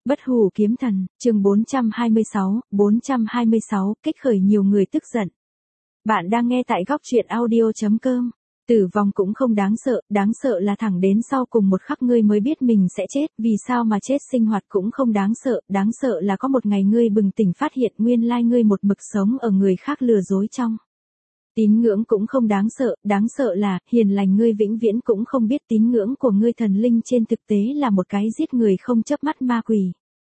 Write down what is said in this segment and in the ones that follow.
Bất hủ kiếm thần, chương 426, kích khởi nhiều người tức giận. Bạn đang nghe tại góc truyện audio.com. Tử vong cũng không đáng sợ là thẳng đến sau cùng một khắc ngươi mới biết mình sẽ chết, vì sao mà chết. Sinh hoạt cũng không đáng sợ là có một ngày ngươi bừng tỉnh phát hiện nguyên lai ngươi một mực sống ở người khác lừa dối trong. Tín ngưỡng cũng không đáng sợ là hiền lành ngươi vĩnh viễn cũng không biết tín ngưỡng của ngươi thần linh trên thực tế là một cái giết người không chớp mắt ma quỷ.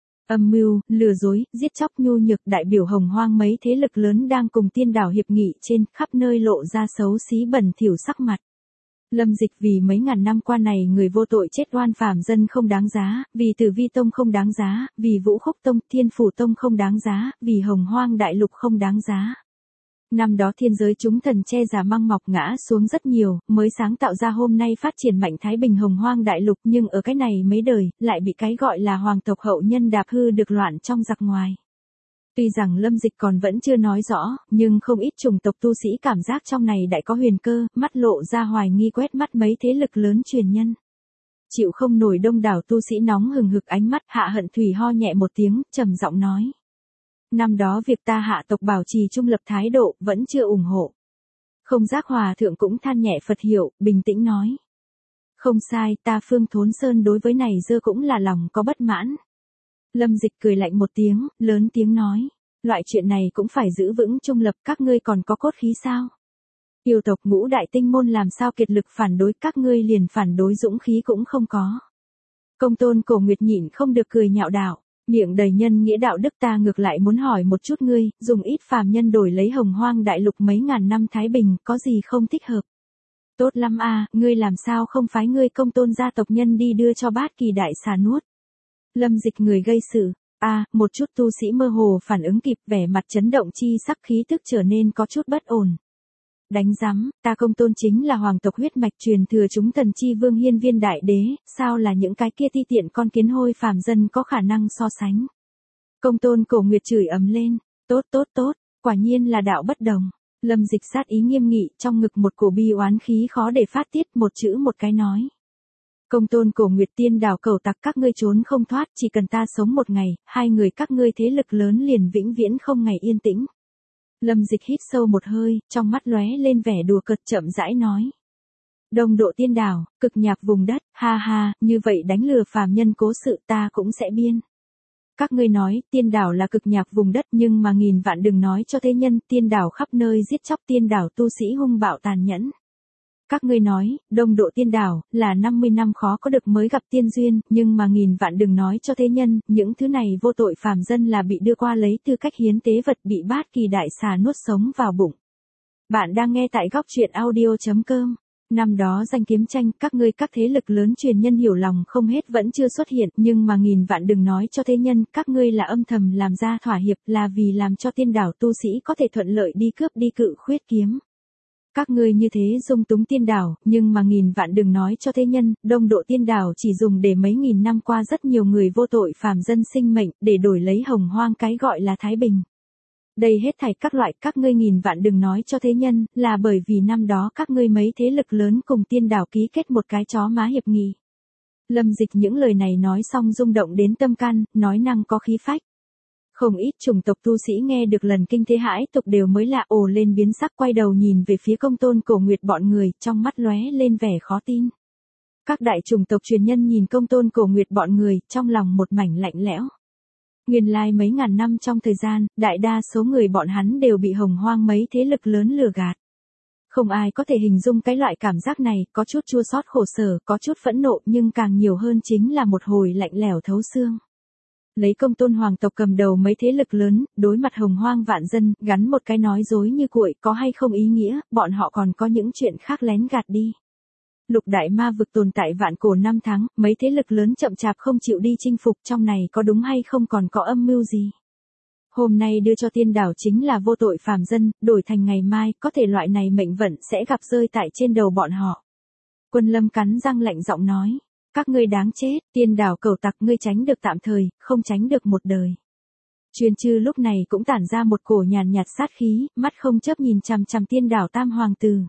Âm mưu, lừa dối, giết chóc nhu nhược đại biểu hồng hoang mấy thế lực lớn đang cùng tiên đảo hiệp nghị trên khắp nơi lộ ra xấu xí bẩn thỉu sắc mặt. Lâm Dịch vì mấy ngàn năm qua này người vô tội chết oan phàm dân không đáng giá, vì Tử Vi Tông không đáng giá, vì Vũ Khúc Tông, Thiên Phủ Tông không đáng giá, vì hồng hoang đại lục không đáng giá. Năm đó thiên giới chúng thần che giả măng mọc ngã xuống rất nhiều, mới sáng tạo ra hôm nay phát triển mạnh thái bình hồng hoang đại lục, nhưng ở cái này mấy đời, lại bị cái gọi là hoàng tộc hậu nhân đạp hư được loạn trong giặc ngoài. Tuy rằng Lâm Dịch còn vẫn chưa nói rõ, nhưng không ít chủng tộc tu sĩ cảm giác trong này đại có huyền cơ, mắt lộ ra hoài nghi quét mắt mấy thế lực lớn truyền nhân. Chịu không nổi đông đảo tu sĩ nóng hừng hực ánh mắt, Hạ Hận Thủy ho nhẹ một tiếng, trầm giọng nói. Năm đó việc ta Hạ tộc bảo trì trung lập thái độ, vẫn chưa ủng hộ. Không Giác Hòa thượng cũng than nhẹ Phật hiệu, bình tĩnh nói. Không sai, ta Phương Thốn Sơn đối với này dơ cũng là lòng có bất mãn. Lâm Dịch cười lạnh một tiếng, lớn tiếng nói. Loại chuyện này cũng phải giữ vững trung lập, các ngươi còn có cốt khí sao? Yêu tộc Ngũ Đại Tinh Môn làm sao kiệt lực phản đối, các ngươi liền phản đối dũng khí cũng không có. Công Tôn Cổ Nguyệt nhịn không được cười nhạo đạo. Miệng đầy nhân nghĩa đạo đức, ta ngược lại muốn hỏi một chút ngươi, dùng ít phàm nhân đổi lấy hồng hoang đại lục mấy ngàn năm thái bình, có gì không thích hợp? Tốt lắm a, ngươi làm sao không phái ngươi Công Tôn gia tộc nhân đi đưa cho Bát Kỳ đại xà nuốt? Lâm Dịch người gây sự, một chút tu sĩ mơ hồ phản ứng kịp, vẻ mặt chấn động chi sắc, khí tức trở nên có chút bất ổn. Đánh rắm, ta Công Tôn chính là hoàng tộc huyết mạch truyền thừa chúng thần chi vương hiên viên đại đế, sao là những cái kia ti tiện con kiến hôi phàm dân có khả năng so sánh. Công Tôn Cổ Nguyệt chửi ầm lên, tốt, quả nhiên là đạo bất đồng. Lâm Dịch sát ý nghiêm nghị, trong ngực một cổ bi oán khí khó để phát tiết, một chữ một cái nói. Công Tôn Cổ Nguyệt, tiên đảo cẩu tặc, các ngươi trốn không thoát, chỉ cần ta sống một ngày, hai người các ngươi thế lực lớn liền vĩnh viễn không ngày yên tĩnh. Lâm Dịch hít sâu một hơi, trong mắt lóe lên vẻ đùa cợt, chậm rãi nói. Đông độ tiên đảo, cực nhạc vùng đất, ha, như vậy đánh lừa phàm nhân cố sự ta cũng sẽ biên. Các ngươi nói, tiên đảo là cực nhạc vùng đất, nhưng mà nghìn vạn đừng nói cho thế nhân, tiên đảo khắp nơi giết chóc, tiên đảo tu sĩ hung bạo tàn nhẫn. Các ngươi nói, đông độ tiên đảo, là 50 năm khó có được mới gặp tiên duyên, nhưng mà nghìn vạn đừng nói cho thế nhân, những thứ này vô tội phàm dân là bị đưa qua lấy tư cách hiến tế vật, bị Bát Kỳ đại xà nuốt sống vào bụng. Bạn đang nghe tại góc truyện audio.com. Năm đó danh kiếm tranh, các ngươi các thế lực lớn truyền nhân hiểu lòng không hết vẫn chưa xuất hiện, nhưng mà nghìn vạn đừng nói cho thế nhân, các ngươi là âm thầm làm ra thỏa hiệp, là vì làm cho tiên đảo tu sĩ có thể thuận lợi đi cướp đi Cự Khuyết kiếm. Các ngươi như thế dung túng tiên đảo, nhưng mà nghìn vạn đừng nói cho thế nhân, đông độ tiên đảo chỉ dùng để mấy nghìn năm qua rất nhiều người vô tội phàm dân sinh mệnh, để đổi lấy hồng hoang cái gọi là thái bình. Đây hết thảy các loại, các ngươi nghìn vạn đừng nói cho thế nhân, là bởi vì năm đó các ngươi mấy thế lực lớn cùng tiên đảo ký kết một cái chó má hiệp nghị. Lâm Dịch những lời này nói xong rung động đến tâm can, nói năng có khí phách. Không ít chủng tộc tu sĩ nghe được lần kinh thế hãi tục đều mới lạ, ồ lên biến sắc, quay đầu nhìn về phía Công Tôn Cổ Nguyệt bọn người, trong mắt lóe lên vẻ khó tin. Các đại chủng tộc truyền nhân nhìn Công Tôn Cổ Nguyệt bọn người, trong lòng một mảnh lạnh lẽo. Nguyên lai mấy ngàn năm trong thời gian, đại đa số người bọn hắn đều bị hồng hoang mấy thế lực lớn lừa gạt. Không ai có thể hình dung cái loại cảm giác này, có chút chua xót khổ sở, có chút phẫn nộ, nhưng càng nhiều hơn chính là một hồi lạnh lẽo thấu xương. Lấy Công Tôn hoàng tộc cầm đầu mấy thế lực lớn, đối mặt hồng hoang vạn dân, gắn một cái nói dối như cuội, có hay không ý nghĩa, bọn họ còn có những chuyện khác lén gạt đi. Lục đại ma vực tồn tại vạn cổ năm tháng, mấy thế lực lớn chậm chạp không chịu đi chinh phục, trong này có đúng hay không còn có âm mưu gì. Hôm nay đưa cho tiên đảo chính là vô tội phàm dân, đổi thành ngày mai, có thể loại này mệnh vận sẽ gặp rơi tại trên đầu bọn họ. Quân Lâm cắn răng lạnh giọng nói. Các ngươi đáng chết, tiên đảo cẩu tặc, ngươi tránh được tạm thời, không tránh được một đời. Truyền Chư lúc này cũng tản ra một cổ nhàn nhạt sát khí, mắt không chớp nhìn chằm chằm tiên đảo tam hoàng tử.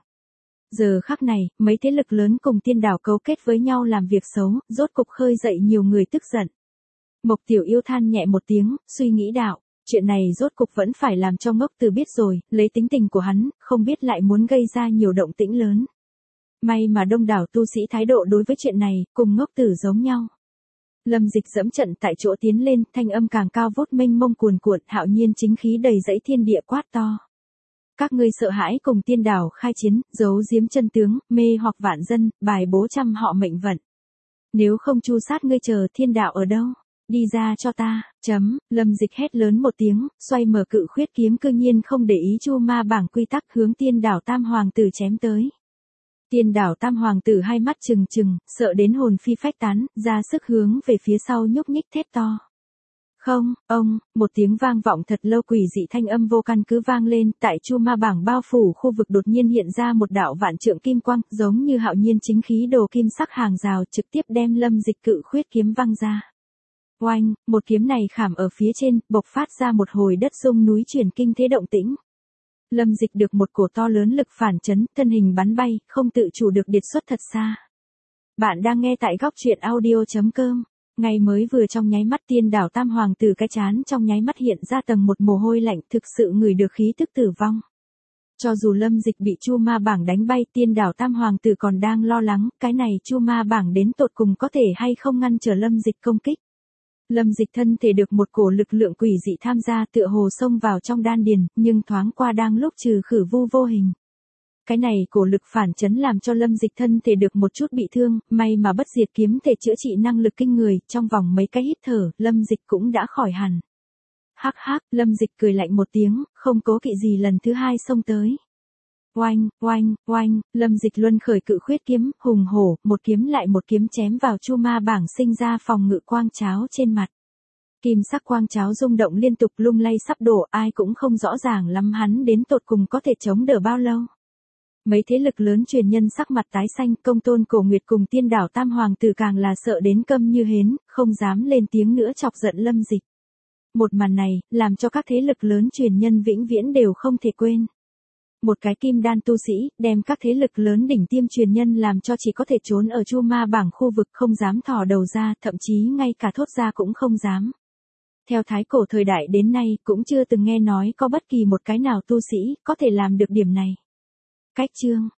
Giờ khắc này, mấy thế lực lớn cùng tiên đảo cấu kết với nhau làm việc xấu, rốt cục khơi dậy nhiều người tức giận. Mộc Tiểu Yêu than nhẹ một tiếng, suy nghĩ đạo, chuyện này rốt cục vẫn phải làm cho Ngốc Từ biết rồi, lấy tính tình của hắn, không biết lại muốn gây ra nhiều động tĩnh lớn. May mà đông đảo tu sĩ thái độ đối với chuyện này, cùng Ngốc Tử giống nhau. Lâm Dịch dẫm trận tại chỗ tiến lên, thanh âm càng cao vút mênh mông cuồn cuộn, hạo nhiên chính khí đầy dẫy thiên địa quát to. Các ngươi sợ hãi cùng tiên đảo khai chiến, giấu giếm chân tướng, mê hoặc vạn dân, bài bố trăm họ mệnh vận. Nếu không chu sát ngươi chờ thiên đạo ở đâu? Đi ra cho ta, Lâm Dịch hét lớn một tiếng, xoay mở cự khuyết kiếm cương nhiên không để ý chu ma bảng quy tắc hướng tiên đảo tam hoàng tử chém tới. Tiên đảo tam hoàng tử hai mắt trừng trừng, sợ đến hồn phi phách tán, ra sức hướng về phía sau nhúc nhích thét to. Không, ông, một tiếng vang vọng thật lâu quỷ dị thanh âm vô căn cứ vang lên, tại chu ma bảng bao phủ khu vực đột nhiên hiện ra một đạo vạn trượng kim quang, giống như hạo nhiên chính khí đồ kim sắc hàng rào trực tiếp đem Lâm Dịch cự khuyết kiếm văng ra. Oanh, một kiếm này khảm ở phía trên, bộc phát ra một hồi đất rung núi chuyển kinh thế động tĩnh. Lâm Dịch được một cổ to lớn lực phản chấn, thân hình bắn bay, không tự chủ được điệt xuất thật xa. Bạn đang nghe tại góc truyện audio.com. Ngày mới vừa trong nháy mắt tiên đảo tam hoàng tử cái chán trong nháy mắt hiện ra tầng một mồ hôi lạnh, thực sự ngửi được khí tức tử vong. Cho dù Lâm Dịch bị chu ma bảng đánh bay, tiên đảo tam hoàng tử còn đang lo lắng, cái này chu ma bảng đến tột cùng có thể hay không ngăn trở Lâm Dịch công kích. Lâm Dịch thân thể được một cổ lực lượng quỷ dị tham gia tựa hồ xông vào trong đan điền, nhưng thoáng qua đang lúc trừ khử vu vô hình. Cái này cổ lực phản chấn làm cho Lâm Dịch thân thể được một chút bị thương, may mà bất diệt kiếm thể chữa trị năng lực kinh người, trong vòng mấy cái hít thở, Lâm Dịch cũng đã khỏi hẳn. Hắc hắc, Lâm Dịch cười lạnh một tiếng, không cố kỵ gì lần thứ hai xông tới. Oanh, oanh, oanh, Lâm Dịch luân khởi cự khuyết kiếm, hùng hổ, một kiếm lại một kiếm chém vào chu ma bảng sinh ra phòng ngự quang cháo trên mặt. Kim sắc quang cháo rung động liên tục lung lay sắp đổ, ai cũng không rõ ràng lắm hắn đến tột cùng có thể chống đỡ bao lâu. Mấy thế lực lớn truyền nhân sắc mặt tái xanh, Công Tôn Cổ Nguyệt cùng tiên đảo tam hoàng tử càng là sợ đến câm như hến, không dám lên tiếng nữa chọc giận Lâm Dịch. Một màn này, làm cho các thế lực lớn truyền nhân vĩnh viễn đều không thể quên. Một cái kim đan tu sĩ, đem các thế lực lớn đỉnh tiêm truyền nhân làm cho chỉ có thể trốn ở chu ma bảng khu vực không dám thò đầu ra, thậm chí ngay cả thốt ra cũng không dám. Theo thái cổ thời đại đến nay, cũng chưa từng nghe nói có bất kỳ một cái nào tu sĩ, có thể làm được điểm này. Cách chương,